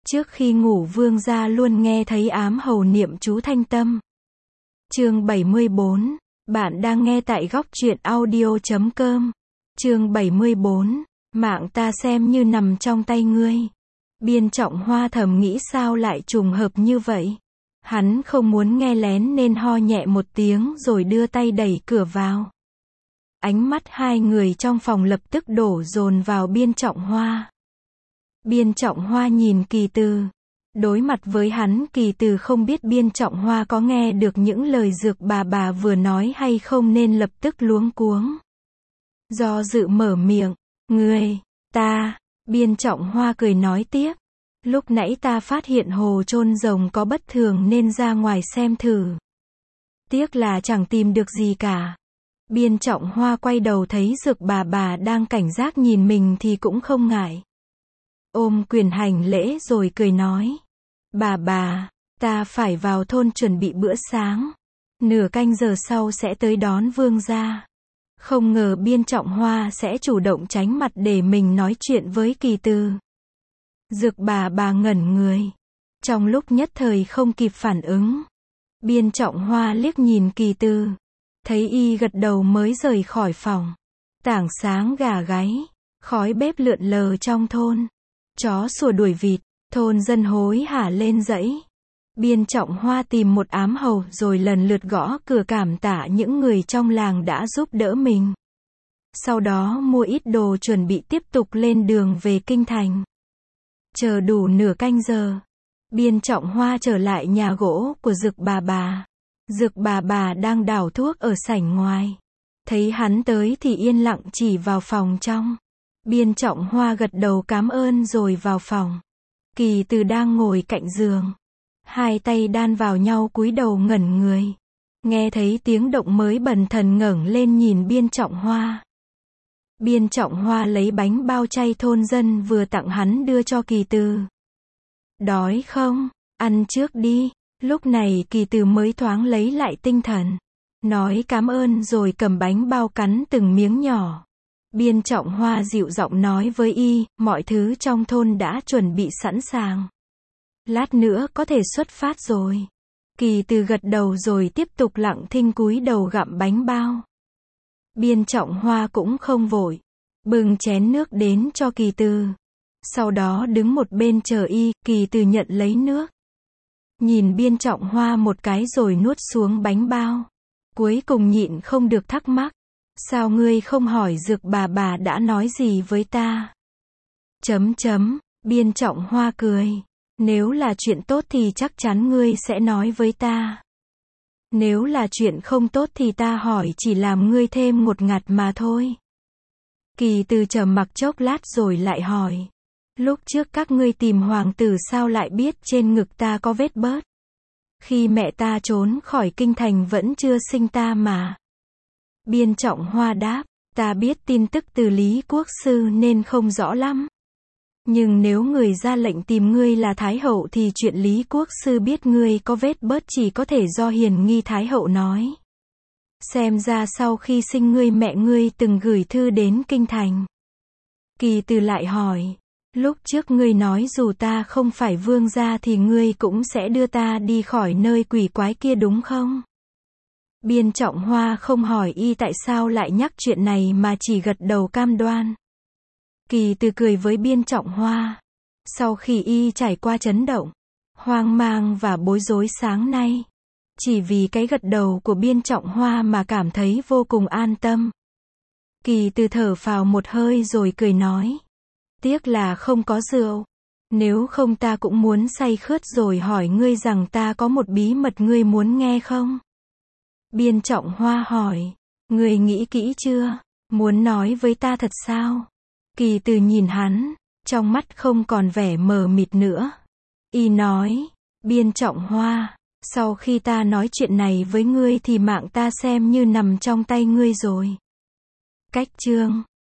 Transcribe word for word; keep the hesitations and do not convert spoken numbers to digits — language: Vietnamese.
Trước khi ngủ vương gia luôn nghe thấy ám hầu niệm chú thanh tâm. Chương bảy mươi bốn. Bạn đang nghe tại góc truyện audio chấm com. Chương bảy mươi bốn. Mạng ta xem như nằm trong tay ngươi. Biên Trọng Hoa thầm nghĩ sao lại trùng hợp như vậy. Hắn không muốn nghe lén nên ho nhẹ một tiếng rồi đưa tay đẩy cửa vào. Ánh mắt hai người trong phòng lập tức đổ dồn vào Biên Trọng Hoa. Biên Trọng Hoa nhìn Kỳ Từ. Đối mặt với hắn, Kỳ Từ không biết Biên Trọng Hoa có nghe được những lời Dược bà bà vừa nói hay không nên lập tức luống cuống. Do dự mở miệng, ngươi, ta, Biên Trọng Hoa cười nói tiếp. Lúc nãy ta phát hiện hồ chôn rồng có bất thường nên ra ngoài xem thử. Tiếc là chẳng tìm được gì cả. Biên Trọng Hoa quay đầu thấy Dược bà bà đang cảnh giác nhìn mình thì cũng không ngại. Ôm quyền hành lễ rồi cười nói. Bà bà, ta phải vào thôn chuẩn bị bữa sáng. Nửa canh giờ sau sẽ tới đón vương gia. Không ngờ Biên Trọng Hoa sẽ chủ động tránh mặt để mình nói chuyện với Kỳ Từ. Dược bà bà ngẩn người. Trong lúc nhất thời không kịp phản ứng. Biên Trọng Hoa liếc nhìn Kỳ Từ. Thấy y gật đầu mới rời khỏi phòng. Tảng sáng gà gáy. Khói bếp lượn lờ trong thôn. Chó sủa đuổi vịt. Thôn dân hối hả lên dãy. Biên Trọng Hoa tìm một ám hầu rồi lần lượt gõ cửa cảm tạ những người trong làng đã giúp đỡ mình. Sau đó mua ít đồ chuẩn bị tiếp tục lên đường về kinh thành. Chờ đủ nửa canh giờ. Biên Trọng Hoa trở lại nhà gỗ của Dược bà bà. Dược bà bà đang đảo thuốc ở sảnh ngoài. Thấy hắn tới thì yên lặng chỉ vào phòng trong. Biên Trọng Hoa gật đầu cảm ơn rồi vào phòng. Kỳ Từ đang ngồi cạnh giường. Hai tay đan vào nhau cúi đầu ngẩn người. Nghe thấy tiếng động mới bần thần ngẩng lên nhìn Biên Trọng Hoa. Biên Trọng Hoa lấy bánh bao chay thôn dân vừa tặng hắn đưa cho Kỳ Từ. Đói không? Ăn trước đi. Lúc này Kỳ Từ mới thoáng lấy lại tinh thần. Nói cảm ơn rồi cầm bánh bao cắn từng miếng nhỏ. Biên Trọng Hoa dịu giọng nói với y, mọi thứ trong thôn đã chuẩn bị sẵn sàng. Lát nữa có thể xuất phát rồi. Kỳ Từ gật đầu rồi tiếp tục lặng thinh cúi đầu gặm bánh bao. Biên Trọng Hoa cũng không vội. Bưng chén nước đến cho Kỳ Từ. Sau đó đứng một bên chờ y, Kỳ Từ nhận lấy nước. Nhìn Biên Trọng Hoa một cái rồi nuốt xuống bánh bao. Cuối cùng nhịn không được thắc mắc. Sao ngươi không hỏi Dược bà bà đã nói gì với ta? Chấm chấm, Biên Trọng Hoa cười. Nếu là chuyện tốt thì chắc chắn ngươi sẽ nói với ta. Nếu là chuyện không tốt thì ta hỏi chỉ làm ngươi thêm ngột ngạt mà thôi. Kỳ Từ trầm mặc chốc lát rồi lại hỏi. Lúc trước các ngươi tìm hoàng tử sao lại biết trên ngực ta có vết bớt? Khi mẹ ta trốn khỏi kinh thành vẫn chưa sinh ta mà. Biên Trọng Hoa đáp, ta biết tin tức từ Lý Quốc Sư nên không rõ lắm. Nhưng nếu người ra lệnh tìm ngươi là Thái Hậu thì chuyện Lý Quốc Sư biết ngươi có vết bớt chỉ có thể do hiền nghi Thái Hậu nói. Xem ra sau khi sinh ngươi mẹ ngươi từng gửi thư đến kinh thành. Kỳ Từ lại hỏi, lúc trước ngươi nói dù ta không phải vương gia thì ngươi cũng sẽ đưa ta đi khỏi nơi quỷ quái kia đúng không? Biên Trọng Hoa không hỏi y tại sao lại nhắc chuyện này mà chỉ gật đầu cam đoan. Kỳ Từ cười với Biên Trọng Hoa. Sau khi y trải qua chấn động, hoang mang và bối rối sáng nay, chỉ vì cái gật đầu của Biên Trọng Hoa mà cảm thấy vô cùng an tâm. Kỳ Từ thở phào một hơi rồi cười nói. Tiếc là không có rượu. Nếu không ta cũng muốn say khướt rồi hỏi ngươi rằng ta có một bí mật ngươi muốn nghe không? Biên Trọng Hoa hỏi. Ngươi nghĩ kỹ chưa? Muốn nói với ta thật sao? Kỳ Từ nhìn hắn. Trong mắt không còn vẻ mờ mịt nữa. Y nói. Biên Trọng Hoa. Sau khi ta nói chuyện này với ngươi thì mạng ta xem như nằm trong tay ngươi rồi. Cách chương.